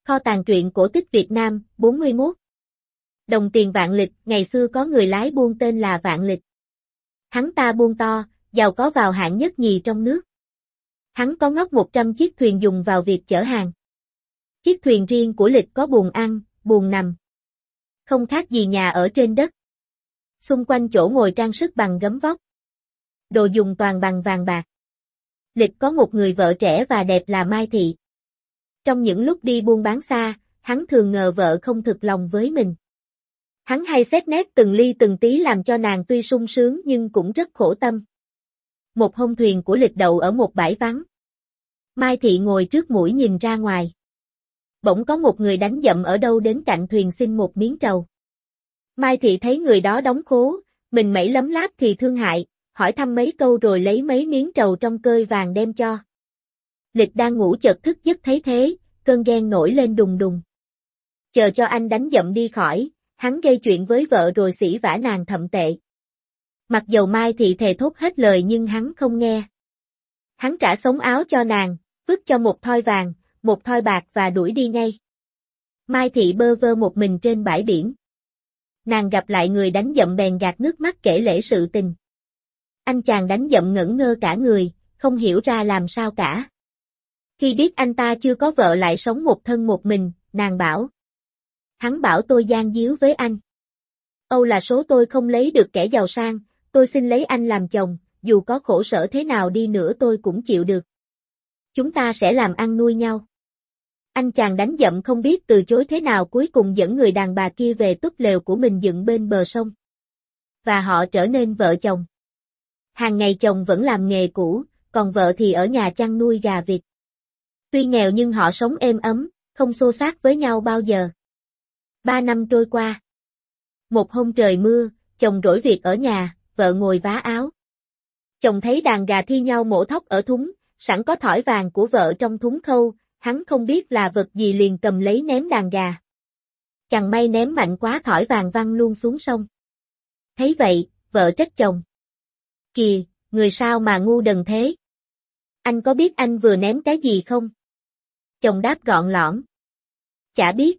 Kho tàng truyện cổ tích Việt Nam, 41. Đồng tiền Vạn Lịch, ngày xưa có người lái buôn tên là Vạn Lịch. Hắn ta buôn to, giàu có vào hạng nhất nhì trong nước. Hắn có ngót 100 chiếc thuyền dùng vào việc chở hàng. Chiếc thuyền riêng của Lịch có buồng ăn, buồng nằm. Không khác gì nhà ở trên đất. Xung quanh chỗ ngồi trang sức bằng gấm vóc. Đồ dùng toàn bằng vàng bạc. Lịch có một người vợ trẻ và đẹp là Mai Thị. Trong những lúc đi buôn bán xa, hắn thường ngờ vợ không thực lòng với mình. Hắn hay xét nét từng ly từng tí làm cho nàng tuy sung sướng nhưng cũng rất khổ tâm. Một hôm thuyền của Lịch đậu ở một bãi vắng. Mai Thị ngồi trước mũi nhìn ra ngoài. Bỗng có một người đánh dậm ở đâu đến cạnh thuyền xin một miếng trầu. Mai Thị thấy người đó đóng khố, mình mẩy lấm láp thì thương hại, hỏi thăm mấy câu rồi lấy mấy miếng trầu trong cơi vàng đem cho. Lịch đang ngủ chợt thức giấc thấy thế, cơn ghen nổi lên đùng đùng. Chờ cho anh đánh dậm đi khỏi, hắn gây chuyện với vợ rồi sỉ vả nàng thậm tệ. Mặc dầu Mai Thị thề thốt hết lời nhưng hắn không nghe. Hắn trả sống áo cho nàng, vứt cho một thoi vàng, một thoi bạc và đuổi đi ngay. Mai Thị bơ vơ một mình trên bãi biển. Nàng gặp lại người đánh dậm bèn gạt nước mắt kể lể sự tình. Anh chàng đánh dậm ngẩn ngơ cả người, không hiểu ra làm sao cả. Khi biết anh ta chưa có vợ lại sống một thân một mình, nàng bảo. Hắn bảo tôi gian díu với anh. Âu là số tôi không lấy được kẻ giàu sang, tôi xin lấy anh làm chồng, dù có khổ sở thế nào đi nữa tôi cũng chịu được. Chúng ta sẽ làm ăn nuôi nhau. Anh chàng đánh dậm không biết từ chối thế nào cuối cùng dẫn người đàn bà kia về túp lều của mình dựng bên bờ sông. Và họ trở nên vợ chồng. Hàng ngày chồng vẫn làm nghề cũ, còn vợ thì ở nhà chăn nuôi gà vịt. Tuy nghèo nhưng họ sống êm ấm, không xô xát với nhau bao giờ. 3 năm trôi qua. Một hôm trời mưa, chồng rỗi việc ở nhà, vợ ngồi vá áo. Chồng thấy đàn gà thi nhau mổ thóc ở thúng, sẵn có thỏi vàng của vợ trong thúng khâu, hắn không biết là vật gì liền cầm lấy ném đàn gà. Chẳng may ném mạnh quá thỏi vàng văng luôn xuống sông. Thấy vậy, vợ trách chồng. Kìa, người sao mà ngu đần thế? Anh có biết anh vừa ném cái gì không? Chồng đáp gọn lõn. Chả biết.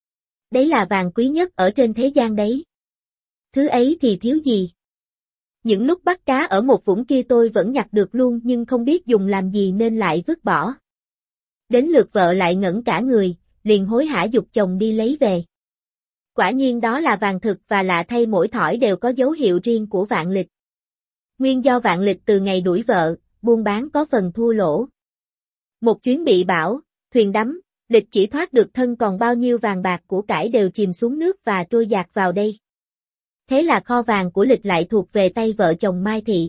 Đấy là vàng quý nhất ở trên thế gian đấy. Thứ ấy thì thiếu gì? Những lúc bắt cá ở một vũng kia tôi vẫn nhặt được luôn nhưng không biết dùng làm gì nên lại vứt bỏ. Đến lượt vợ lại ngẩn cả người, liền hối hả giục chồng đi lấy về. Quả nhiên đó là vàng thực và lạ thay mỗi thỏi đều có dấu hiệu riêng của Vạn Lịch. Nguyên do Vạn Lịch từ ngày đuổi vợ, buôn bán có phần thua lỗ. Một chuyến bị bão, thuyền đắm, Lịch chỉ thoát được thân còn bao nhiêu vàng bạc của cải đều chìm xuống nước và trôi dạt vào đây. Thế là kho vàng của Lịch lại thuộc về tay vợ chồng Mai Thị.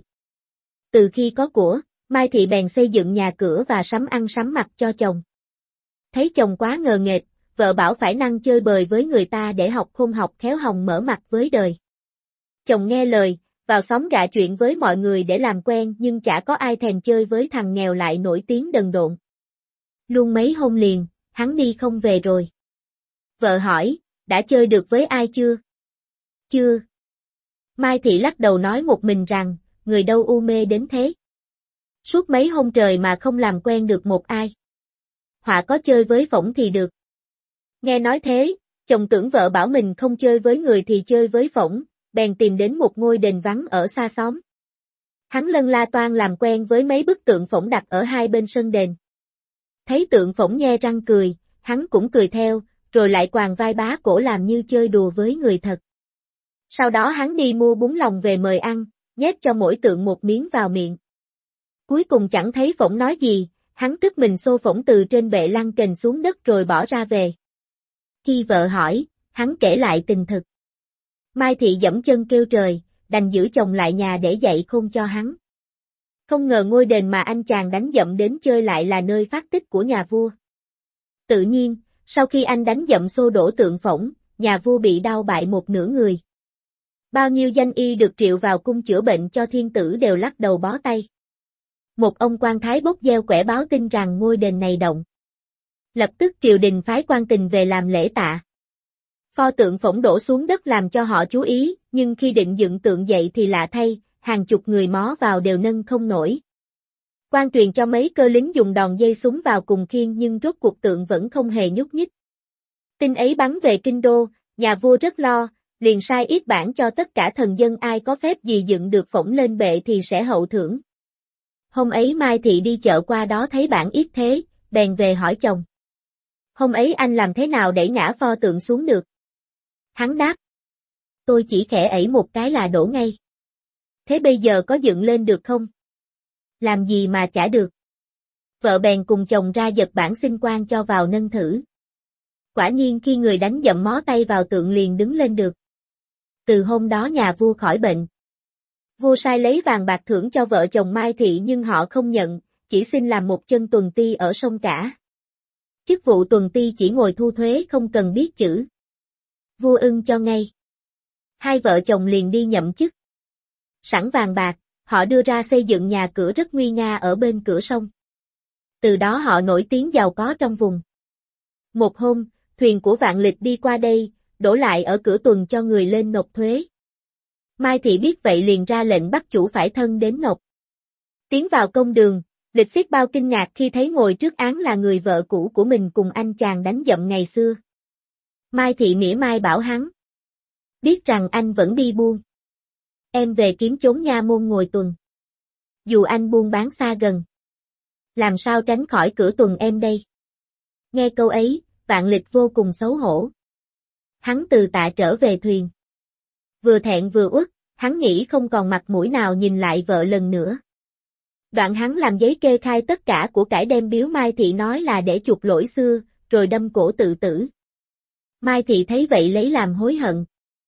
Từ khi có của, Mai Thị bèn xây dựng nhà cửa và sắm ăn sắm mặc cho chồng. Thấy chồng quá ngờ nghệch, vợ bảo phải năng chơi bời với người ta để học khôn học khéo hồng mở mặt với đời. Chồng nghe lời, vào xóm gạ chuyện với mọi người để làm quen nhưng chả có ai thèm chơi với thằng nghèo lại nổi tiếng đần độn. Luôn mấy hôm liền, hắn đi không về rồi. Vợ hỏi, đã chơi được với ai chưa? Chưa. Mai Thị lắc đầu nói một mình rằng, người đâu u mê đến thế. Suốt mấy hôm trời mà không làm quen được một ai. Họa có chơi với phỏng thì được. Nghe nói thế, chồng tưởng vợ bảo mình không chơi với người thì chơi với phỏng, bèn tìm đến một ngôi đền vắng ở xa xóm. Hắn lân la toan làm quen với mấy bức tượng phỏng đặt ở hai bên sân đền. Thấy tượng phỏng nhe răng cười, hắn cũng cười theo, rồi lại quàng vai bá cổ làm như chơi đùa với người thật. Sau đó hắn đi mua bún lòng về mời ăn, nhét cho mỗi tượng một miếng vào miệng. Cuối cùng chẳng thấy phỏng nói gì, hắn tức mình xô phỏng từ trên bệ lăn kềnh xuống đất rồi bỏ ra về. Khi vợ hỏi, hắn kể lại tình thực. Mai Thị giẫm chân kêu trời, đành giữ chồng lại nhà để dạy khôn cho hắn. Không ngờ ngôi đền mà anh chàng đánh dậm đến chơi lại là nơi phát tích của nhà vua. Tự nhiên, sau khi anh đánh dậm xô đổ tượng phỏng, nhà vua bị đau bại một nửa người. Bao nhiêu danh y được triệu vào cung chữa bệnh cho thiên tử đều lắc đầu bó tay. Một ông quan thái bốc gieo quẻ báo tin rằng ngôi đền này động. Lập tức triều đình phái quan tình về làm lễ tạ. Pho tượng phỏng đổ xuống đất làm cho họ chú ý, nhưng khi định dựng tượng dậy thì lạ thay, hàng chục người mó vào đều nâng không nổi. Quan truyền cho mấy cơ lính dùng đòn dây súng vào cùng khiêng nhưng rốt cuộc tượng vẫn không hề nhúc nhích. Tin ấy bắn về kinh đô, nhà vua rất lo, liền sai yết bản cho tất cả thần dân ai có phép gì dựng được phổng lên bệ thì sẽ hậu thưởng. Hôm ấy Mai Thị đi chợ qua đó thấy bản yết thế, bèn về hỏi chồng. Hôm ấy anh làm thế nào đẩy ngã pho tượng xuống được? Hắn đáp. Tôi chỉ khẽ ẩy một cái là đổ ngay. Thế bây giờ có dựng lên được không? Làm gì mà chả được. Vợ bèn cùng chồng ra giật bản xin quan cho vào nâng thử. Quả nhiên khi người đánh dậm mó tay vào tượng liền đứng lên được. Từ hôm đó nhà vua khỏi bệnh. Vua sai lấy vàng bạc thưởng cho vợ chồng Mai Thị nhưng họ không nhận, chỉ xin làm một chân tuần ti ở sông cả. Chức vụ tuần ti chỉ ngồi thu thuế không cần biết chữ. Vua ưng cho ngay. Hai vợ chồng liền đi nhậm chức. Sẵn vàng bạc, họ đưa ra xây dựng nhà cửa rất nguy nga ở bên cửa sông. Từ đó họ nổi tiếng giàu có trong vùng. Một hôm, thuyền của Vạn Lịch đi qua đây, đổ lại ở cửa tuần cho người lên nộp thuế. Mai Thị biết vậy liền ra lệnh bắt chủ phải thân đến nộp. Tiến vào công đường, Lịch xiết bao kinh ngạc khi thấy ngồi trước án là người vợ cũ của mình cùng anh chàng đánh dậm ngày xưa. Mai Thị mỉa mai bảo hắn. Biết rằng anh vẫn đi buôn. Em về kiếm chốn nha môn ngồi tuần. Dù anh buôn bán xa gần. Làm sao tránh khỏi cửa tuần em đây? Nghe câu ấy, Vạn Lịch vô cùng xấu hổ. Hắn từ tạ trở về thuyền. Vừa thẹn vừa uất, hắn nghĩ không còn mặt mũi nào nhìn lại vợ lần nữa. Đoạn hắn làm giấy kê khai tất cả của cải đem biếu Mai Thị nói là để chuộc lỗi xưa, rồi đâm cổ tự tử. Mai Thị thấy vậy lấy làm hối hận.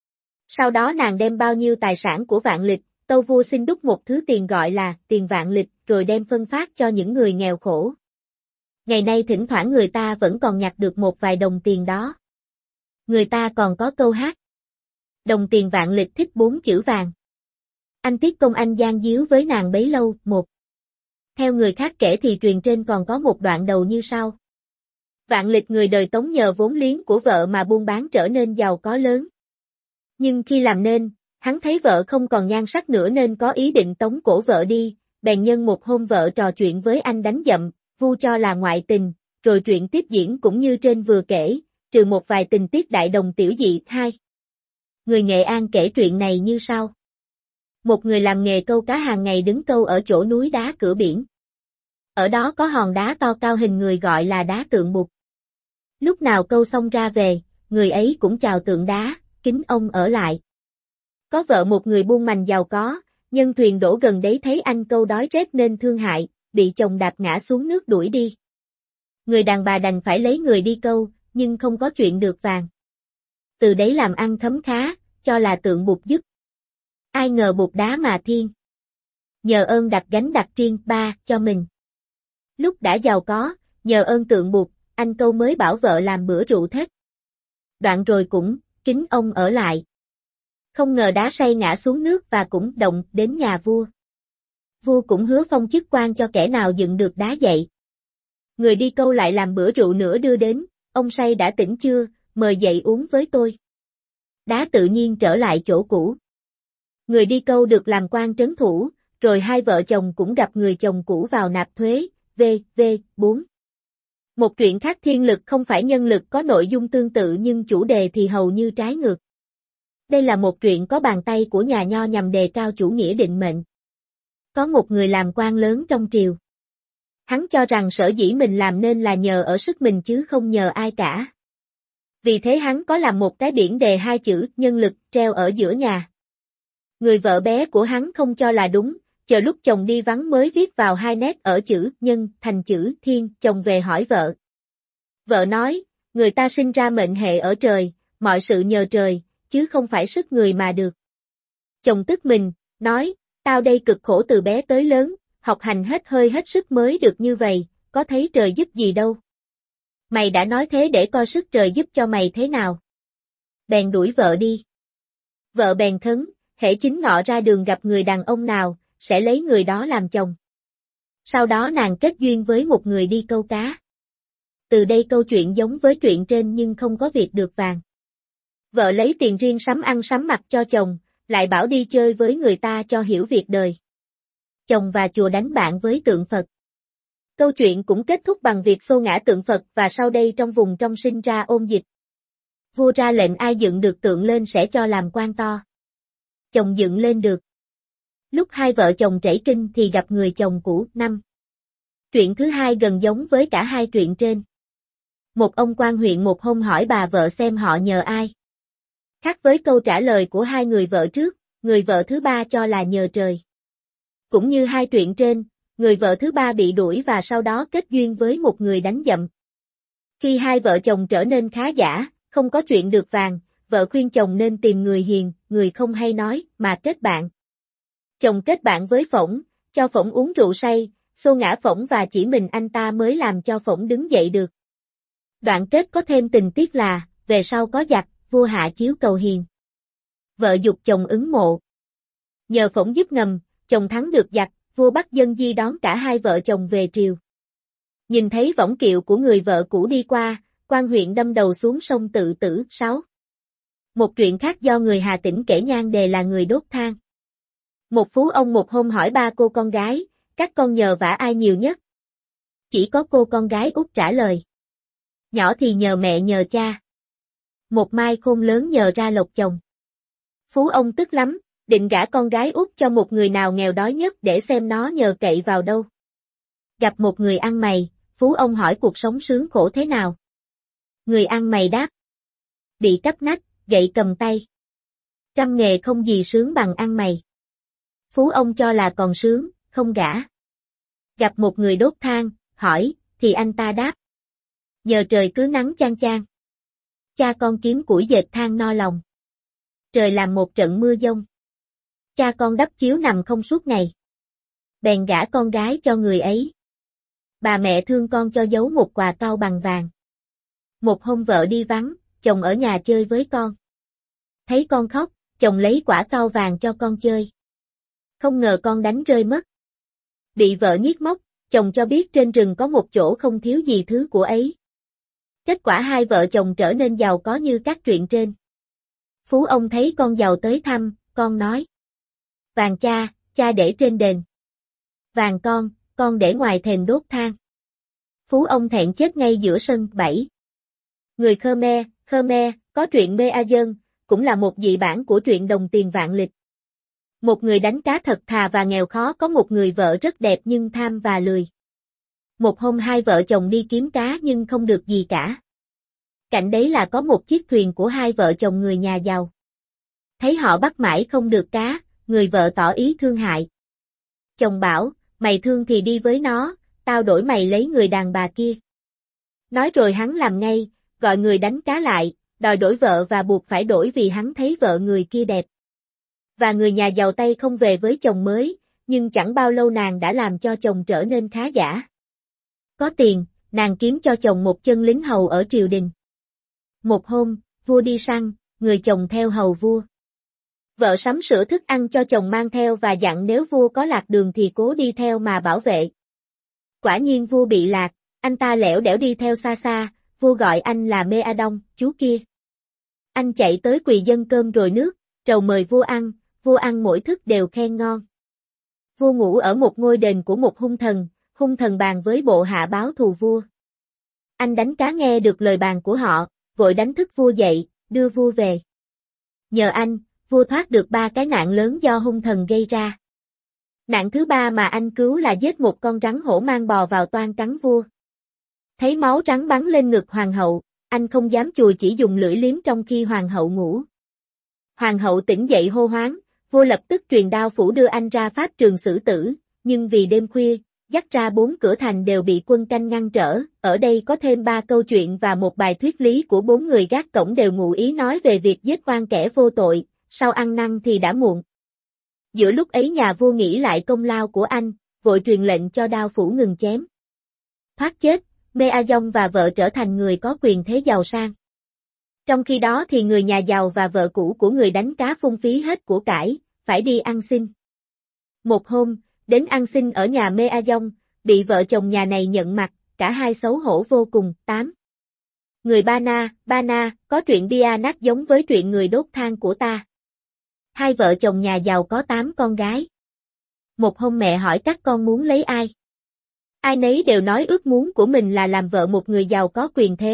Sau đó nàng đem bao nhiêu tài sản của Vạn Lịch, tâu vua xin đúc một thứ tiền gọi là tiền Vạn Lịch rồi đem phân phát cho những người nghèo khổ. Ngày nay thỉnh thoảng người ta vẫn còn nhặt được một vài đồng tiền đó. Người ta còn có câu hát. Đồng tiền Vạn Lịch thích 4 chữ vàng. Anh tiếc công anh gian díu với nàng bấy lâu, một. Theo người khác kể thì truyền trên còn có một đoạn đầu như sau. Vạn Lịch người đời Tống nhờ vốn liếng của vợ mà buôn bán trở nên giàu có lớn. Nhưng khi làm nên, hắn thấy vợ không còn nhan sắc nữa nên có ý định tống cổ vợ đi, bèn nhân một hôm vợ trò chuyện với anh đánh dậm, vu cho là ngoại tình, rồi chuyện tiếp diễn cũng như trên vừa kể, trừ một vài tình tiết đại đồng tiểu dị. 2. Người Nghệ An kể chuyện này như sau. Một người làm nghề câu cá hàng ngày đứng câu ở chỗ núi đá cửa biển. Ở đó có hòn đá to cao hình người gọi là đá tượng Bụt. Lúc nào câu xong ra về, người ấy cũng chào tượng đá, kính ông ở lại. Có vợ một người buôn mành giàu có, nhân thuyền đổ gần đấy thấy anh câu đói rét nên thương hại, bị chồng đạp ngã xuống nước đuổi đi. Người đàn bà đành phải lấy người đi câu, nhưng không có chuyện được vàng. Từ đấy làm ăn khấm khá, cho là tượng Bụt giúp. Ai ngờ Bụt đá mà thiên. Nhờ ơn đặt gánh đặt riêng ba cho mình. Lúc đã giàu có, nhờ ơn tượng Bụt, anh câu mới bảo vợ làm bữa rượu thết. Đoạn rồi cũng, kính ông ở lại. Không ngờ đá say ngã xuống nước và cũng động đến nhà vua. Vua cũng hứa phong chức quan cho kẻ nào dựng được đá dậy. Người đi câu lại làm bữa rượu nữa đưa đến, ông say đã tỉnh chưa, mời dậy uống với tôi. Đá tự nhiên trở lại chỗ cũ. Người đi câu được làm quan trấn thủ, rồi hai vợ chồng cũng gặp người chồng cũ vào nạp thuế, v.v. 4. Một truyện khác thiên lực không phải nhân lực có nội dung tương tự nhưng chủ đề thì hầu như trái ngược. Đây là một truyện có bàn tay của nhà Nho nhằm đề cao chủ nghĩa định mệnh. Có một người làm quan lớn trong triều. Hắn cho rằng sở dĩ mình làm nên là nhờ ở sức mình chứ không nhờ ai cả. Vì thế hắn có làm một cái biển đề 2 chữ nhân lực treo ở giữa nhà. Người vợ bé của hắn không cho là đúng, chờ lúc chồng đi vắng mới viết vào 2 nét ở chữ nhân thành chữ thiên, chồng về hỏi vợ. Vợ nói, người ta sinh ra mệnh hệ ở trời, mọi sự nhờ trời, chứ không phải sức người mà được. Chồng tức mình, nói, tao đây cực khổ từ bé tới lớn, học hành hết hơi hết sức mới được như vậy, có thấy trời giúp gì đâu. Mày đã nói thế để coi sức trời giúp cho mày thế nào. Bèn đuổi vợ đi. Vợ bèn khấn, hễ chính ngọ ra đường gặp người đàn ông nào, sẽ lấy người đó làm chồng. Sau đó nàng kết duyên với một người đi câu cá. Từ đây câu chuyện giống với chuyện trên nhưng không có việc được vàng. Vợ lấy tiền riêng sắm ăn sắm mặc cho chồng, lại bảo đi chơi với người ta cho hiểu việc đời. Chồng và chùa đánh bạn với tượng Phật. Câu chuyện cũng kết thúc bằng việc xô ngã tượng Phật và sau đây trong vùng trong sinh ra ôn dịch. Vua ra lệnh ai dựng được tượng lên sẽ cho làm quan to. Chồng dựng lên được. Lúc hai vợ chồng trẩy kinh thì gặp người chồng cũ. 5. Truyện thứ hai gần giống với cả hai truyện trên. Một ông quan huyện một hôm hỏi bà vợ xem họ nhờ ai. Khác với câu trả lời của hai người vợ trước, người vợ thứ ba cho là nhờ trời. Cũng như hai truyện trên, người vợ thứ ba bị đuổi và sau đó kết duyên với một người đánh dậm. Khi hai vợ chồng trở nên khá giả, không có chuyện được vàng, vợ khuyên chồng nên tìm người hiền, người không hay nói, mà kết bạn. Chồng kết bạn với Phỏng, cho Phỏng uống rượu say, xô ngã Phỏng và chỉ mình anh ta mới làm cho Phỏng đứng dậy được. Đoạn kết có thêm tình tiết là, về sau có giặc, vua hạ chiếu cầu hiền. Vợ giục chồng ứng mộ. Nhờ Phỏng giúp ngầm, chồng thắng được giặc, vua bắt dân di đón cả hai vợ chồng về triều. Nhìn thấy võng kiệu của người vợ cũ đi qua, quan huyện đâm đầu xuống sông tự tử. 6. Một truyện khác do người Hà Tĩnh kể nhan đề là người đốt than. Một phú ông một hôm hỏi ba cô con gái, các con nhờ vả ai nhiều nhất? Chỉ có cô con gái út trả lời. Nhỏ thì nhờ mẹ nhờ cha. Một mai khôn lớn nhờ ra lộc chồng. Phú ông tức lắm, định gả con gái út cho một người nào nghèo đói nhất để xem nó nhờ cậy vào đâu. Gặp một người ăn mày, phú ông hỏi cuộc sống sướng khổ thế nào. Người ăn mày đáp. Bị cắp nách, gậy cầm tay. Trăm nghề không gì sướng bằng ăn mày. Phú ông cho là còn sướng, không gả. Gặp một người đốt than, hỏi, thì anh ta đáp. Nhờ trời cứ nắng chang chang. Cha con kiếm củi dệt than no lòng. Trời làm một trận mưa giông. Cha con đắp chiếu nằm không suốt ngày. Bèn gả con gái cho người ấy. Bà mẹ thương con cho giấu một quà cau bằng vàng. Một hôm vợ đi vắng, chồng ở nhà chơi với con. Thấy con khóc, chồng lấy quả cau vàng cho con chơi. Không ngờ con đánh rơi mất. Bị vợ nhiếc móc, chồng cho biết trên rừng có một chỗ không thiếu gì thứ của ấy. Kết quả hai vợ chồng trở nên giàu có như các truyện trên. Phú ông thấy con giàu tới thăm, con nói. Vàng cha, cha để trên đền. Vàng con để ngoài thềm đốt than. Phú ông thẹn chết ngay giữa sân. 7. Người Khmer, có truyện Mê A Dơn, cũng là một dị bản của truyện Đồng Tiền Vạn Lịch. Một người đánh cá thật thà và nghèo khó có một người vợ rất đẹp nhưng tham và lười. Một hôm hai vợ chồng đi kiếm cá nhưng không được gì cả. Cạnh đấy là có một chiếc thuyền của hai vợ chồng người nhà giàu. Thấy họ bắt mãi không được cá, người vợ tỏ ý thương hại. Chồng bảo, mày thương thì đi với nó, tao đổi mày lấy người đàn bà kia. Nói rồi hắn làm ngay, gọi người đánh cá lại, đòi đổi vợ và buộc phải đổi vì hắn thấy vợ người kia đẹp. Và người nhà giàu tay không về với chồng mới, nhưng chẳng bao lâu nàng đã làm cho chồng trở nên khá giả. Có tiền, nàng kiếm cho chồng một chân lính hầu ở triều đình. Một hôm, vua đi săn, người chồng theo hầu vua. Vợ sắm sửa thức ăn cho chồng mang theo và dặn nếu vua có lạc đường thì cố đi theo mà bảo vệ. Quả nhiên vua bị lạc, anh ta lẻo đẻo đi theo xa xa, vua gọi anh là Mê A Đông, chú kia. Anh chạy tới quỳ dâng cơm rồi nước, trầu mời vua ăn mỗi thức đều khen ngon. Vua ngủ ở một ngôi đền của một hung thần bàn với bộ hạ báo thù vua. Anh đánh cá nghe được lời bàn của họ, vội đánh thức vua dậy, đưa vua về. Nhờ anh, vua thoát được 3 cái nạn lớn do hung thần gây ra. Nạn thứ 3 mà anh cứu là giết một con rắn hổ mang bò vào toan cắn vua. Thấy máu rắn bắn lên ngực hoàng hậu, anh không dám chùi chỉ dùng lưỡi liếm trong khi hoàng hậu ngủ. Hoàng hậu tỉnh dậy hô hoáng, vua lập tức truyền đao phủ đưa anh ra pháp trường xử tử, nhưng vì đêm khuya, dắt ra 4 cửa thành đều bị quân canh ngăn trở. Ở đây có thêm 3 câu chuyện và một bài thuyết lý của 4 người gác cổng đều ngụ ý nói về việc giết oan kẻ vô tội, sau ăn năn thì đã muộn. Giữa lúc ấy nhà vua nghĩ lại công lao của anh, vội truyền lệnh cho đao phủ ngừng chém. Thoát chết, Mê A Dông và vợ trở thành người có quyền thế giàu sang. Trong khi đó thì người nhà giàu và vợ cũ của người đánh cá phung phí hết của cải, phải đi ăn xin. Một hôm, đến ăn xin ở nhà Mê A Dông, bị vợ chồng nhà này nhận mặt, cả hai xấu hổ vô cùng. 8. Người Ba Na, có truyện bia nát giống với truyện người đốt than của ta. Hai vợ chồng nhà giàu có 8 con gái. Một hôm mẹ hỏi các con muốn lấy ai. Ai nấy đều nói ước muốn của mình là làm vợ một người giàu có quyền thế,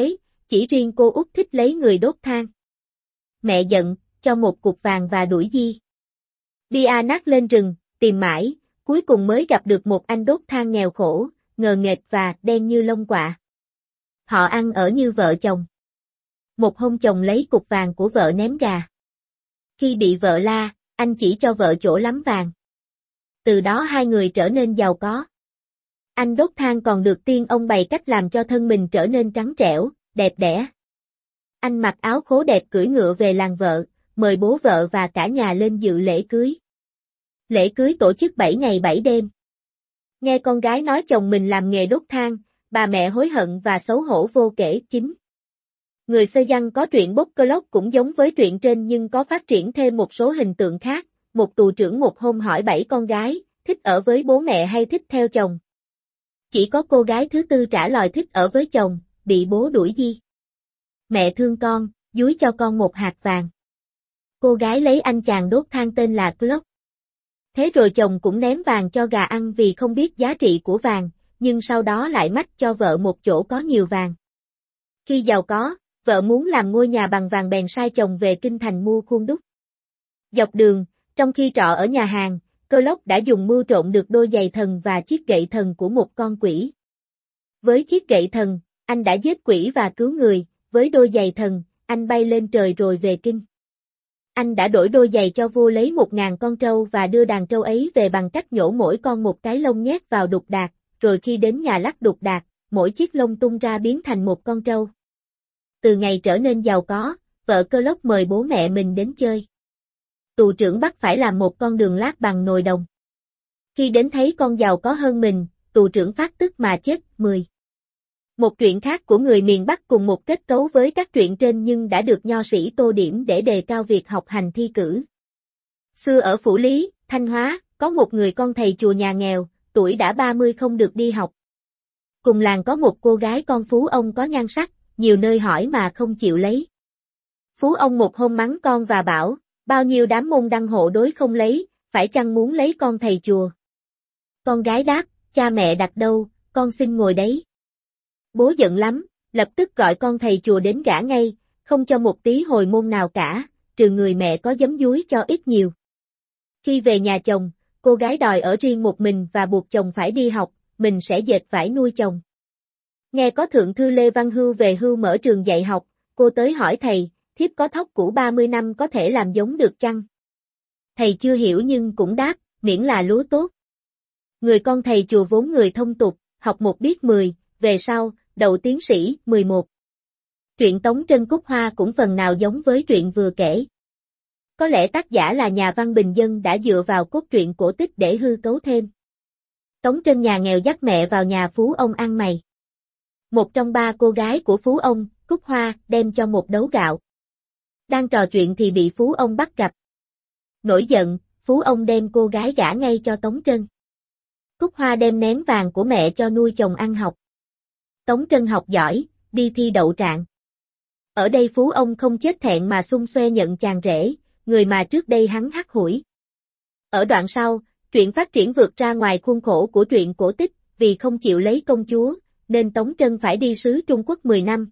chỉ riêng cô út thích lấy người đốt than. Mẹ giận, cho một cục vàng và đuổi Di. Bia nát lên rừng, tìm mãi, cuối cùng mới gặp được một anh đốt than nghèo khổ, ngờ nghệch và đen như lông quạ. Họ ăn ở như vợ chồng. Một hôm chồng lấy cục vàng của vợ ném gà. Khi bị vợ la, anh chỉ cho vợ chỗ lắm vàng. Từ đó hai người trở nên giàu có. Anh đốt than còn được tiên ông bày cách làm cho thân mình trở nên trắng trẻo, đẹp đẽ. Anh mặc áo khố đẹp cưỡi ngựa về làng vợ, mời bố vợ và cả nhà lên dự lễ cưới. Lễ cưới tổ chức 7 ngày 7 đêm. Nghe con gái nói chồng mình làm nghề đốt than, bà mẹ hối hận và xấu hổ vô kể. Người Sơ Giăng có truyện Bốc Cơ Lốc cũng giống với truyện trên nhưng có phát triển thêm một số hình tượng khác. Một tù trưởng một hôm hỏi 7 con gái, thích ở với bố mẹ hay thích theo chồng. Chỉ có cô gái thứ tư trả lời thích ở với chồng, bị bố đuổi Di. Mẹ thương con, dúi cho con một hạt vàng. Cô gái lấy anh chàng đốt than tên là Clock. Thế rồi chồng cũng ném vàng cho gà ăn vì không biết giá trị của vàng, nhưng sau đó lại mách cho vợ một chỗ có nhiều vàng. Khi giàu có, vợ muốn làm ngôi nhà bằng vàng bèn sai chồng về kinh thành mua khuôn đúc. Dọc đường, trong khi trọ ở nhà hàng, Clock đã dùng mưu trộm được đôi giày thần và chiếc gậy thần của một con quỷ. Với chiếc gậy thần, anh đã giết quỷ và cứu người, với đôi giày thần, anh bay lên trời rồi về kinh. Anh đã đổi đôi giày cho vua lấy 1000 con trâu và đưa đàn trâu ấy về bằng cách nhổ mỗi con một cái lông nhét vào đục đạc, rồi khi đến nhà lắc đục đạc, mỗi chiếc lông tung ra biến thành một con trâu. Từ ngày trở nên giàu có, vợ Clock mời bố mẹ mình đến chơi. Tù trưởng bắt phải làm một con đường lát bằng nồi đồng. Khi đến thấy con giàu có hơn mình, tù trưởng phát tức mà chết. Một truyện khác của người miền Bắc cùng một kết cấu với các truyện trên nhưng đã được nho sĩ tô điểm để đề cao việc học hành thi cử. Xưa ở Phủ Lý, Thanh Hóa, có một người con thầy chùa nhà nghèo, tuổi đã 30 không được đi học. Cùng làng có một cô gái con phú ông có nhan sắc, nhiều nơi hỏi mà không chịu lấy. Phú ông một hôm mắng con và bảo, bao nhiêu đám môn đăng hộ đối không lấy, phải chăng muốn lấy con thầy chùa? Con gái đáp, cha mẹ đặt đâu, con xin ngồi đấy. Bố giận lắm, lập tức gọi con thầy chùa đến gả ngay, không cho một tí hồi môn nào cả, trừ người mẹ có giấm dúi cho ít nhiều. Khi về nhà chồng, cô gái đòi ở riêng một mình và buộc chồng phải đi học, mình sẽ dệt vải nuôi chồng. Nghe có thượng thư Lê Văn Hưu về hưu mở trường dạy học, cô tới hỏi thầy, thiếp có thóc cũ 30 năm có thể làm giống được chăng? Thầy chưa hiểu nhưng cũng đáp, miễn là lúa tốt. Người con thầy chùa vốn người thông tục, học một biết 10, về sau, đậu tiến sĩ, 11. Truyện Tống Trân Cúc Hoa cũng phần nào giống với truyện vừa kể. Có lẽ tác giả là nhà văn bình dân đã dựa vào cốt truyện cổ tích để hư cấu thêm. Tống Trân nhà nghèo dắt mẹ vào nhà phú ông ăn mày. Một trong 3 cô gái của phú ông, Cúc Hoa, đem cho một đấu gạo. Đang trò chuyện thì bị phú ông bắt gặp. Nổi giận, phú ông đem cô gái gả ngay cho Tống Trân. Cúc Hoa đem ném vàng của mẹ cho nuôi chồng ăn học. Tống Trân học giỏi, đi thi đậu trạng. Ở đây phú ông không chết thẹn mà xung xoe nhận chàng rể, người mà trước đây hắn hắt hủi. Ở đoạn sau, truyện phát triển vượt ra ngoài khuôn khổ của truyện cổ tích, vì không chịu lấy công chúa, nên Tống Trân phải đi sứ Trung Quốc 10 năm.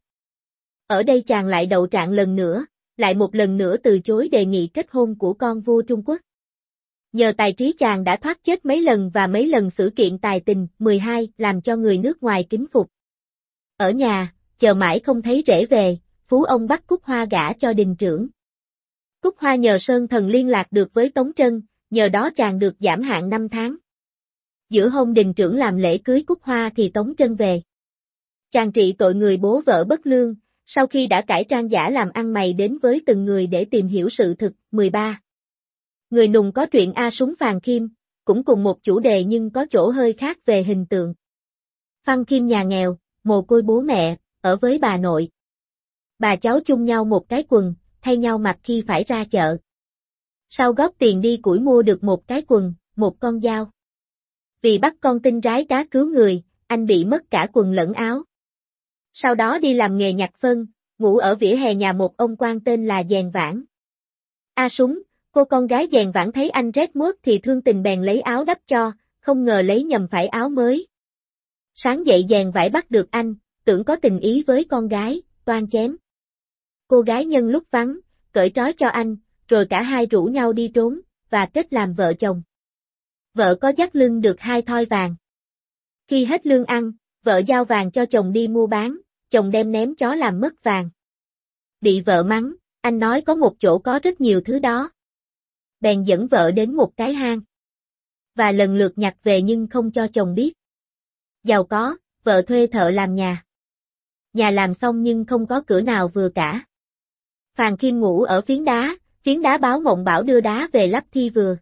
Ở đây chàng lại đậu trạng lần nữa, lại một lần nữa từ chối đề nghị kết hôn của con vua Trung Quốc. Nhờ tài trí chàng đã thoát chết mấy lần và mấy lần xử kiện tài tình. 12 làm cho người nước ngoài kính phục. Ở nhà, chờ mãi không thấy rể về, phú ông bắt Cúc Hoa gả cho đình trưởng. Cúc Hoa nhờ Sơn Thần liên lạc được với Tống Trân, nhờ đó chàng được giảm hạn 5 tháng. Giữa hôm đình trưởng làm lễ cưới Cúc Hoa thì Tống Trân về. Chàng trị tội người bố vợ bất lương, sau khi đã cải trang giả làm ăn mày đến với từng người để tìm hiểu sự thực. 13. Người nùng có truyện A Súng Phàn Khiêm, cũng cùng một chủ đề nhưng có chỗ hơi khác về hình tượng. Phan Khiêm nhà nghèo, mồ côi bố mẹ, ở với bà nội. Bà cháu chung nhau một cái quần, thay nhau mặc khi phải ra chợ. Sau góp tiền đi củi mua được một cái quần, một con dao. Vì bắt con tin rái cá cứu người, anh bị mất cả quần lẫn áo. Sau đó đi làm nghề nhặt phân, ngủ ở vỉa hè nhà một ông quan tên là Dèn Vãn. A Súng, cô con gái Dèn Vãn thấy anh rét mướt thì thương tình bèn lấy áo đắp cho, không ngờ lấy nhầm phải áo mới. Sáng dậy Dèn Vãn bắt được anh, tưởng có tình ý với con gái, toan chém. Cô gái nhân lúc vắng, cởi trói cho anh, rồi cả hai rủ nhau đi trốn, và kết làm vợ chồng. Vợ có dắt lưng được 2 thoi vàng. Khi hết lương ăn, vợ giao vàng cho chồng đi mua bán, chồng đem ném chó làm mất vàng. Bị vợ mắng, anh nói có một chỗ có rất nhiều thứ đó. Bèn dẫn vợ đến một cái hang. Và lần lượt nhặt về nhưng không cho chồng biết. Giàu có, vợ thuê thợ làm nhà. Nhà làm xong nhưng không có cửa nào vừa cả. Phàn Khiêm ngủ ở phiến đá báo mộng bảo đưa đá về lắp thi vừa.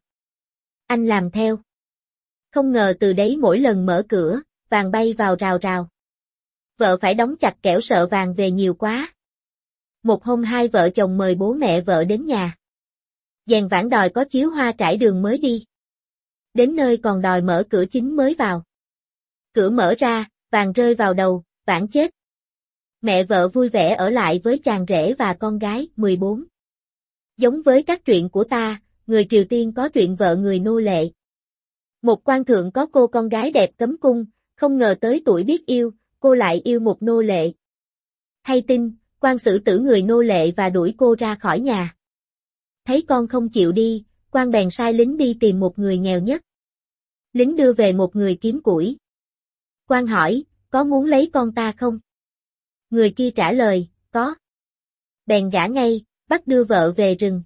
Anh làm theo. Không ngờ từ đấy mỗi lần mở cửa, vàng bay vào rào rào. Vợ phải đóng chặt kẻo sợ vàng về nhiều quá. Một hôm hai vợ chồng mời bố mẹ vợ đến nhà. Dèn vãn đòi có chiếu hoa trải đường mới đi. Đến nơi còn đòi mở cửa chính mới vào. Cửa mở ra, vàng rơi vào đầu, vãn chết. Mẹ vợ vui vẻ ở lại với chàng rể và con gái, 14. Giống với các truyện của ta, người Triều Tiên có truyện vợ người nô lệ. Một quan thượng có cô con gái đẹp cấm cung, không ngờ tới tuổi biết yêu, cô lại yêu một nô lệ. Hay tin, quan xử tử người nô lệ và đuổi cô ra khỏi nhà. Thấy con không chịu đi, quan bèn sai lính đi tìm một người nghèo nhất. Lính đưa về một người kiếm củi. Quan hỏi, có muốn lấy con ta không? Người kia trả lời, có. Bèn gả ngay, bắt đưa vợ về rừng.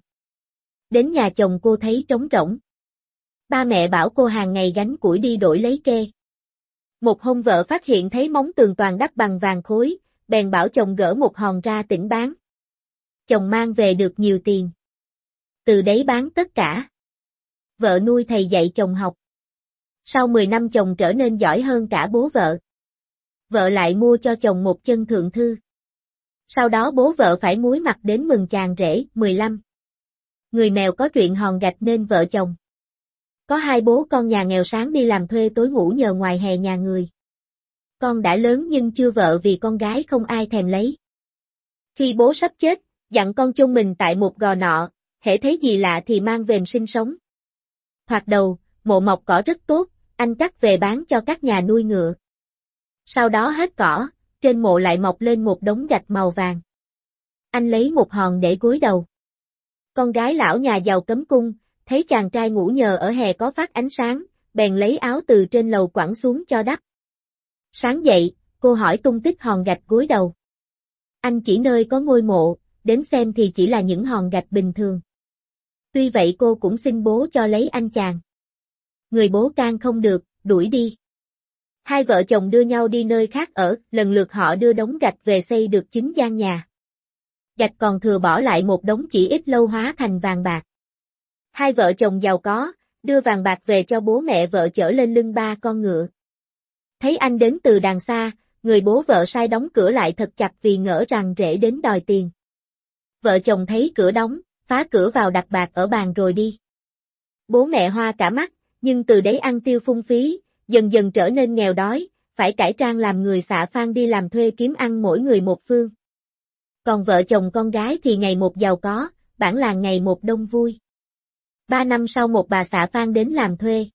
Đến nhà chồng cô thấy trống rỗng. Ba mẹ bảo cô hàng ngày gánh củi đi đổi lấy kê. Một hôm vợ phát hiện thấy móng tường toàn đắp bằng vàng khối, bèn bảo chồng gỡ một hòn ra tỉnh bán. Chồng mang về được nhiều tiền. Từ đấy bán tất cả. Vợ nuôi thầy dạy chồng học. Sau 10 năm chồng trở nên giỏi hơn cả bố vợ. Vợ lại mua cho chồng một chân thượng thư. Sau đó bố vợ phải muối mặt đến mừng chàng rể, 15. Người mèo có chuyện hòn gạch nên vợ chồng. Có hai bố con nhà nghèo sáng đi làm thuê tối ngủ nhờ ngoài hè nhà người. Con đã lớn nhưng chưa vợ vì con gái không ai thèm lấy. Khi bố sắp chết, dặn con chôn mình tại một gò nọ, hễ thấy gì lạ thì mang về sinh sống. Thoạt đầu, mộ mọc cỏ rất tốt, anh cắt về bán cho các nhà nuôi ngựa. Sau đó hết cỏ, trên mộ lại mọc lên một đống gạch màu vàng. Anh lấy một hòn để gối đầu. Con gái lão nhà giàu cấm cung, thấy chàng trai ngủ nhờ ở hè có phát ánh sáng, bèn lấy áo từ trên lầu quẳng xuống cho đắp. Sáng dậy, cô hỏi tung tích hòn gạch gối đầu. Anh chỉ nơi có ngôi mộ, đến xem thì chỉ là những hòn gạch bình thường. Tuy vậy cô cũng xin bố cho lấy anh chàng. Người bố can không được, đuổi đi. Hai vợ chồng đưa nhau đi nơi khác ở, lần lượt họ đưa đống gạch về xây được 9 gian nhà. Gạch còn thừa bỏ lại một đống chỉ ít lâu hóa thành vàng bạc. Hai vợ chồng giàu có, đưa vàng bạc về cho bố mẹ vợ chở lên lưng 3 con ngựa. Thấy anh đến từ đàng xa, người bố vợ sai đóng cửa lại thật chặt vì ngỡ rằng rể đến đòi tiền. Vợ chồng thấy cửa đóng, phá cửa vào đặt bạc ở bàn rồi đi. Bố mẹ hoa cả mắt, nhưng từ đấy ăn tiêu phung phí, dần dần trở nên nghèo đói, phải cải trang làm người xạ phan đi làm thuê kiếm ăn mỗi người một phương. Còn vợ chồng con gái thì ngày một giàu có, bản làng ngày một đông vui. 3 năm sau một bà xạ phan đến làm thuê.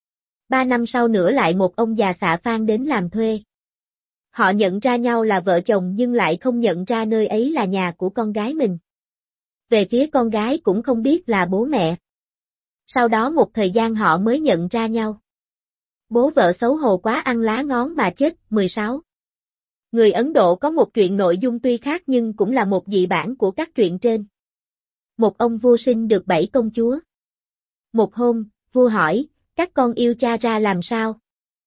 3 năm sau nữa lại một ông già xạ phan đến làm thuê. Họ nhận ra nhau là vợ chồng nhưng lại không nhận ra nơi ấy là nhà của con gái mình. Về phía con gái cũng không biết là bố mẹ. Sau đó một thời gian họ mới nhận ra nhau. Bố vợ xấu hổ quá ăn lá ngón mà chết, 16. Người Ấn Độ có một truyện nội dung tuy khác nhưng cũng là một dị bản của các truyện trên. Một ông vua sinh được 7 công chúa. Một hôm, vua hỏi, các con yêu cha ra làm sao?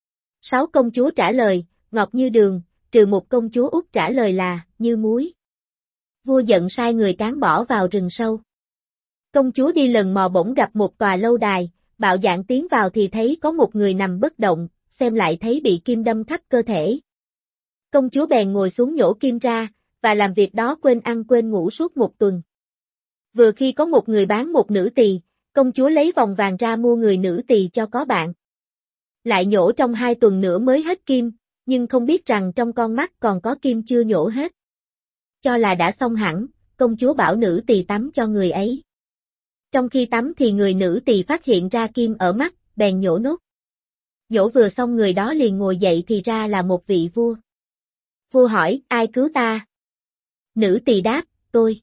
6 công chúa trả lời, ngọt như đường, trừ một công chúa út trả lời là, như muối. Vua giận sai người cán bỏ vào rừng sâu. Công chúa đi lần mò bỗng gặp một tòa lâu đài, bạo dạn tiến vào thì thấy có một người nằm bất động, xem lại thấy bị kim đâm khắp cơ thể. Công chúa bèn ngồi xuống nhổ kim ra, và làm việc đó quên ăn quên ngủ suốt một tuần. Vừa khi có một người bán một nữ tỳ, công chúa lấy vòng vàng ra mua người nữ tỳ cho có bạn. Lại nhổ trong 2 tuần nữa mới hết kim, nhưng không biết rằng trong con mắt còn có kim chưa nhổ hết. Cho là đã xong hẳn, công chúa bảo nữ tỳ tắm cho người ấy. Trong khi tắm thì người nữ tỳ phát hiện ra kim ở mắt, bèn nhổ nốt. Nhổ vừa xong người đó liền ngồi dậy thì ra là một vị vua. Vua hỏi, ai cứu ta? Nữ tỳ đáp, tôi.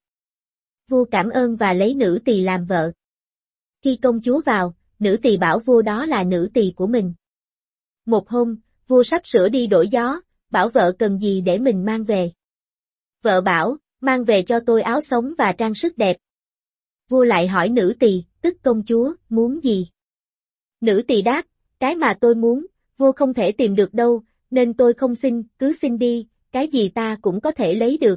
Vua cảm ơn và lấy nữ tỳ làm vợ. Khi công chúa vào, nữ tỳ bảo vua đó là nữ tỳ của mình. Một hôm, vua sắp sửa đi đổi gió, bảo vợ cần gì để mình mang về. Vợ bảo, mang về cho tôi áo sống và trang sức đẹp. Vua lại hỏi nữ tỳ, tức công chúa, muốn gì? Nữ tỳ đáp, cái mà tôi muốn, vua không thể tìm được đâu, nên tôi không xin, cứ xin đi, cái gì ta cũng có thể lấy được.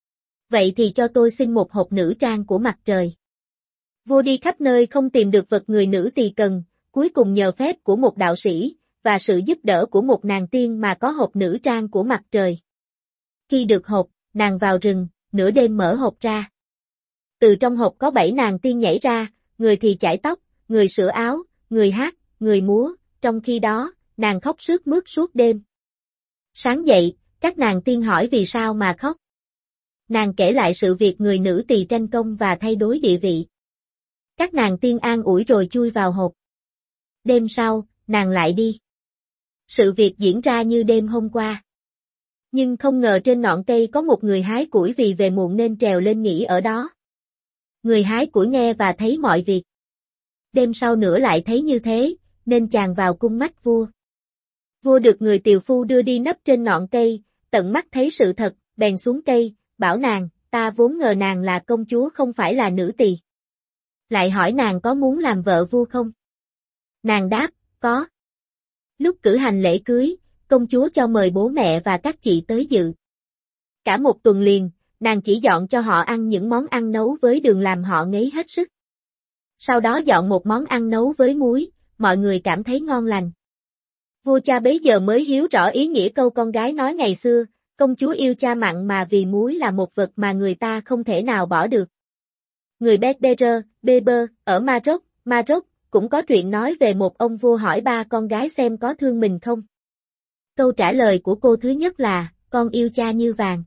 Vậy thì cho tôi xin một hộp nữ trang của mặt trời. Vua đi khắp nơi không tìm được vật người nữ tỳ cần, cuối cùng nhờ phép của một đạo sĩ, và sự giúp đỡ của một nàng tiên mà có hộp nữ trang của mặt trời. Khi được hộp, nàng vào rừng, nửa đêm mở hộp ra. Từ trong hộp có 7 nàng tiên nhảy ra, người thì chải tóc, người sửa áo, người hát, người múa, trong khi đó, nàng khóc sướt mướt suốt đêm. Sáng dậy, các nàng tiên hỏi vì sao mà khóc. Nàng kể lại sự việc người nữ tỳ tranh công và thay đổi địa vị. Các nàng tiên an ủi rồi chui vào hộp. Đêm sau, nàng lại đi. Sự việc diễn ra như đêm hôm qua. Nhưng không ngờ trên ngọn cây có một người hái củi vì về muộn nên trèo lên nghỉ ở đó. Người hái củi nghe và thấy mọi việc. Đêm sau nữa lại thấy như thế, nên chàng vào cung mách vua. Vua được người tiều phu đưa đi nấp trên ngọn cây, tận mắt thấy sự thật, bèn xuống cây, bảo nàng, ta vốn ngờ nàng là công chúa không phải là nữ tỳ. Lại hỏi nàng có muốn làm vợ vua không? Nàng đáp, có. Lúc cử hành lễ cưới, công chúa cho mời bố mẹ và các chị tới dự. Cả một tuần liền, nàng chỉ dọn cho họ ăn những món ăn nấu với đường làm họ ngấy hết sức. Sau đó dọn một món ăn nấu với muối, mọi người cảm thấy ngon lành. Vua cha bấy giờ mới hiểu rõ ý nghĩa câu con gái nói ngày xưa, công chúa yêu cha mặn mà vì muối là một vật mà người ta không thể nào bỏ được. Người Berber, ở Maroc, cũng có chuyện nói về một ông vua hỏi 3 con gái xem có thương mình không. Câu trả lời của cô thứ nhất là, con yêu cha như vàng.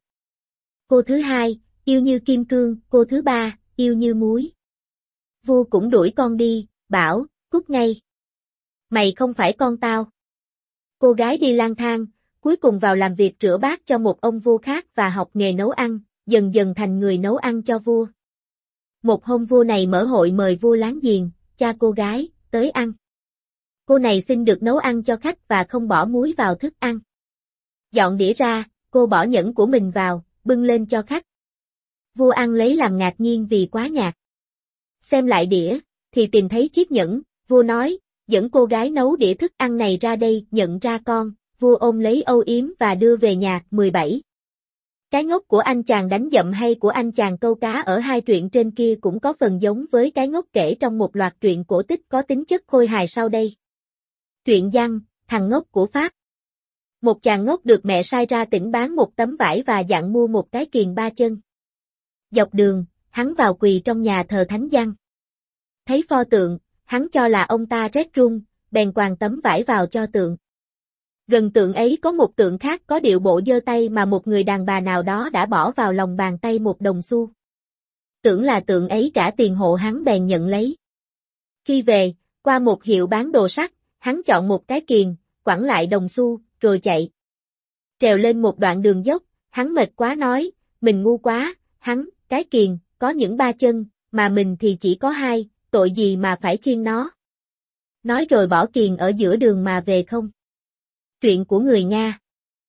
Cô thứ hai, yêu như kim cương, cô thứ ba, yêu như muối. Vua cũng đuổi con đi, bảo, cút ngay. Mày không phải con tao. Cô gái đi lang thang, cuối cùng vào làm việc rửa bát cho một ông vua khác và học nghề nấu ăn, dần dần thành người nấu ăn cho vua. Một hôm vua này mở hội mời vua láng giềng, cha cô gái, tới ăn. Cô này xin được nấu ăn cho khách và không bỏ muối vào thức ăn. Dọn đĩa ra, cô bỏ nhẫn của mình vào, bưng lên cho khách. Vua ăn lấy làm ngạc nhiên vì quá nhạt. Xem lại đĩa, thì tìm thấy chiếc nhẫn, vua nói, dẫn cô gái nấu đĩa thức ăn này ra đây, nhận ra con, vua ôm lấy âu yếm và đưa về nhà. 17. Cái ngốc của anh chàng đánh dậm hay của anh chàng câu cá ở hai truyện trên kia cũng có phần giống với cái ngốc kể trong một loạt truyện cổ tích có tính chất khôi hài sau đây. Truyện văn, thằng ngốc của Pháp. Một chàng ngốc được mẹ sai ra tỉnh bán một tấm vải và dặn mua một cái kiềng 3 chân. Dọc đường, hắn vào quỳ trong nhà thờ Thánh Giăng. Thấy pho tượng, hắn cho là ông ta rét run, bèn quàng tấm vải vào cho tượng. Gần tượng ấy có một tượng khác có điệu bộ giơ tay mà một người đàn bà nào đó đã bỏ vào lòng bàn tay một đồng xu. Tưởng là tượng ấy trả tiền hộ hắn bèn nhận lấy. Khi về, qua một hiệu bán đồ sắt, hắn chọn một cái kiềng, quẳng lại đồng xu, rồi chạy. Trèo lên một đoạn đường dốc, hắn mệt quá nói, mình ngu quá, cái kiềng, có những 3 chân, mà mình thì chỉ có 2, tội gì mà phải khiêng nó. Nói rồi bỏ kiềng ở giữa đường mà về không. Chuyện của người Nga.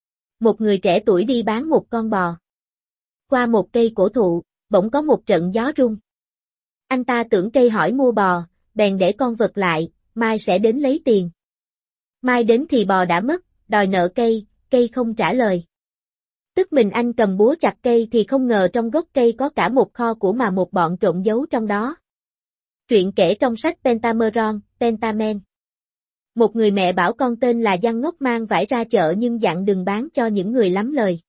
Một người trẻ tuổi đi bán một con bò. Qua một cây cổ thụ, bỗng có một trận gió rung. Anh ta tưởng cây hỏi mua bò, bèn để con vật lại, mai sẽ đến lấy tiền. Mai đến thì bò đã mất, đòi nợ cây không trả lời. Tức mình anh cầm búa chặt cây thì không ngờ trong gốc cây có cả một kho của mà một bọn trộm giấu trong đó. Truyện kể trong sách Pentamen. Một người mẹ bảo con tên là Giăng ngốc mang vải ra chợ nhưng dặn đừng bán cho những người lắm lời.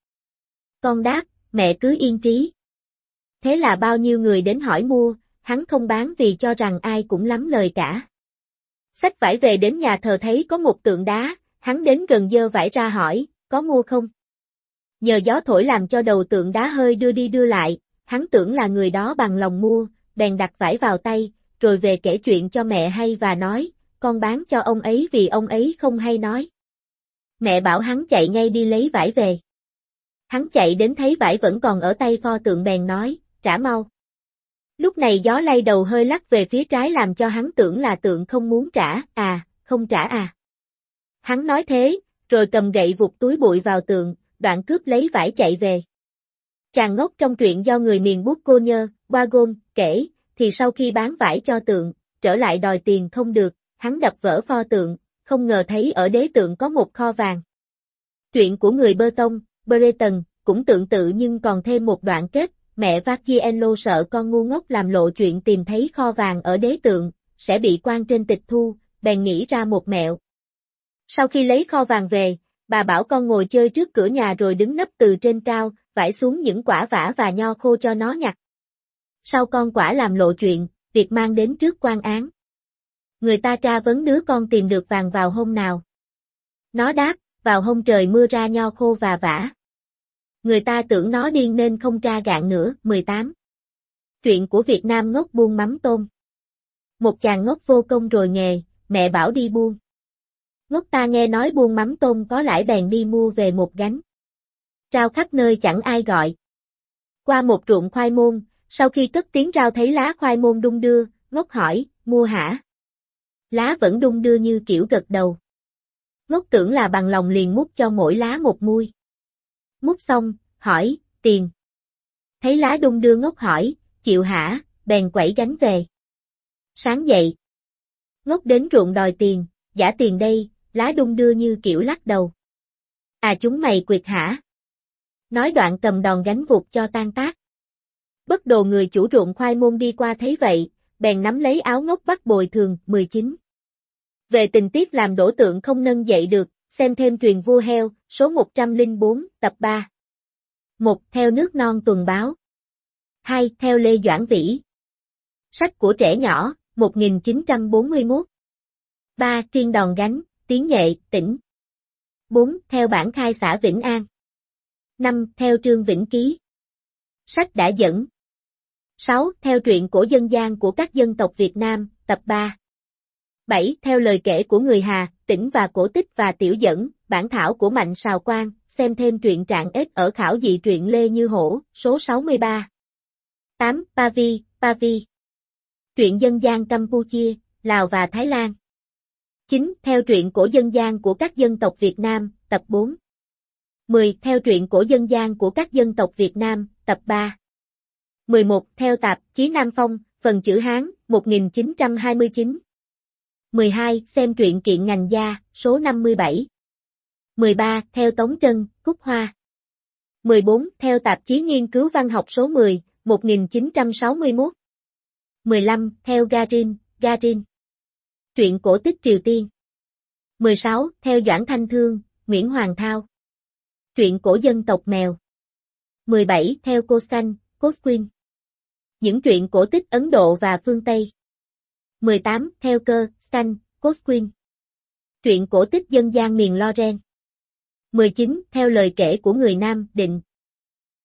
Con đáp, mẹ cứ yên trí. Thế là bao nhiêu người đến hỏi mua, hắn không bán vì cho rằng ai cũng lắm lời cả. Xách vải về đến nhà thờ thấy có một tượng đá, hắn đến gần giơ vải ra hỏi, có mua không? Nhờ gió thổi làm cho đầu tượng đá hơi đưa đi đưa lại, hắn tưởng là người đó bằng lòng mua, bèn đặt vải vào tay, rồi về kể chuyện cho mẹ hay và nói, con bán cho ông ấy vì ông ấy không hay nói. Mẹ bảo hắn chạy ngay đi lấy vải về. Hắn chạy đến thấy vải vẫn còn ở tay pho tượng bèn nói, trả mau. Lúc này gió lay đầu hơi lắc về phía trái làm cho hắn tưởng là tượng không muốn trả, không trả à. Hắn nói thế, rồi cầm gậy vụt túi bụi vào tượng, đoạn cướp lấy vải chạy về. Chàng ngốc trong truyện do người miền Buccaneer, Wagon, kể, thì sau khi bán vải cho tượng, trở lại đòi tiền không được, hắn đập vỡ pho tượng, không ngờ thấy ở đế tượng có một kho vàng. Truyện của người Bơ Tông, Breton, cũng tương tự nhưng còn thêm một đoạn kết, mẹ Vaciello sợ con ngu ngốc làm lộ chuyện tìm thấy kho vàng ở đế tượng, sẽ bị quan trên tịch thu, bèn nghĩ ra một mẹo. Sau khi lấy kho vàng về, bà bảo con ngồi chơi trước cửa nhà rồi đứng nấp từ trên cao, vải xuống những quả vả và nho khô cho nó nhặt. Sau con quả làm lộ chuyện, việc mang đến trước quan án. Người ta tra vấn đứa con tìm được vàng vào hôm nào. Nó đáp, vào hôm trời mưa ra nho khô và vả. Người ta tưởng nó điên nên không tra gạn nữa. 18. Chuyện của Việt Nam ngốc buôn mắm tôm. Một chàng ngốc vô công rồi nghề, mẹ bảo đi buôn. Ngốc ta nghe nói buôn mắm tôm có lãi bèn đi mua về một gánh. Rao khắp nơi chẳng ai gọi. Qua một ruộng khoai môn, sau khi cất tiếng rao thấy lá khoai môn đung đưa, ngốc hỏi, mua hả? Lá vẫn đung đưa như kiểu gật đầu. Ngốc tưởng là bằng lòng liền múc cho mỗi lá một muôi. Múc xong, hỏi, tiền. Thấy lá đung đưa ngốc hỏi, chịu hả, bèn quẩy gánh về. Sáng dậy. Ngốc đến ruộng đòi tiền, giả tiền đây, lá đung đưa như kiểu lắc đầu. À chúng mày quyệt hả? Nói đoạn cầm đòn gánh vụt cho tan tác. Bất đồ người chủ ruộng khoai môn đi qua thấy vậy, bèn nắm lấy áo ngốc bắt bồi thường. 19. Về tình tiết làm đổ tượng không nâng dậy được, xem thêm Truyền Vua Heo, số 104, tập 3. 1. Theo nước non tuần báo. 2. Theo Lê Doãn Vĩ. Sách của trẻ nhỏ, 1941. 3. Triên đòn gánh, tiếng nghệ, tỉnh. 4. Theo bản khai xã Vĩnh An. 5. Theo Trương Vĩnh Ký. Sách đã dẫn. 6. Theo truyện cổ dân gian của các dân tộc Việt Nam, tập 3. 7. Theo lời kể của người Hà, Tỉnh và Cổ Tích và Tiểu dẫn, bản thảo của Mạnh Sào Quang, xem thêm truyện Trạng Ếch ở khảo dị truyện Lê Như Hổ, số 63. 8. Pavi, Pavi. Truyện dân gian Campuchia, Lào và Thái Lan. 9. Theo truyện cổ dân gian của các dân tộc Việt Nam, tập 4. 10. Theo truyện cổ dân gian của các dân tộc Việt Nam, tập 3. 11. Theo tạp chí Nam Phong, phần chữ Hán, 1929. 12. Xem truyện kiện ngành gia, số 57. 13. Theo Tống Trân, Cúc Hoa. 14. Theo tạp chí Nghiên cứu Văn học số 10, 1961. 15. Theo Garin, Garin. Truyện cổ tích Triều Tiên. 16. Theo Doãn Thanh Thương, Nguyễn Hoàng Thao. Truyện cổ dân tộc Mèo. 17. Theo Coscan, Cosquin. Những truyện cổ tích Ấn Độ và phương Tây. 18. Theo Cơ, Stan, Cosquin. Truyện cổ tích dân gian miền Loren. 19. Theo lời kể của người Nam Định.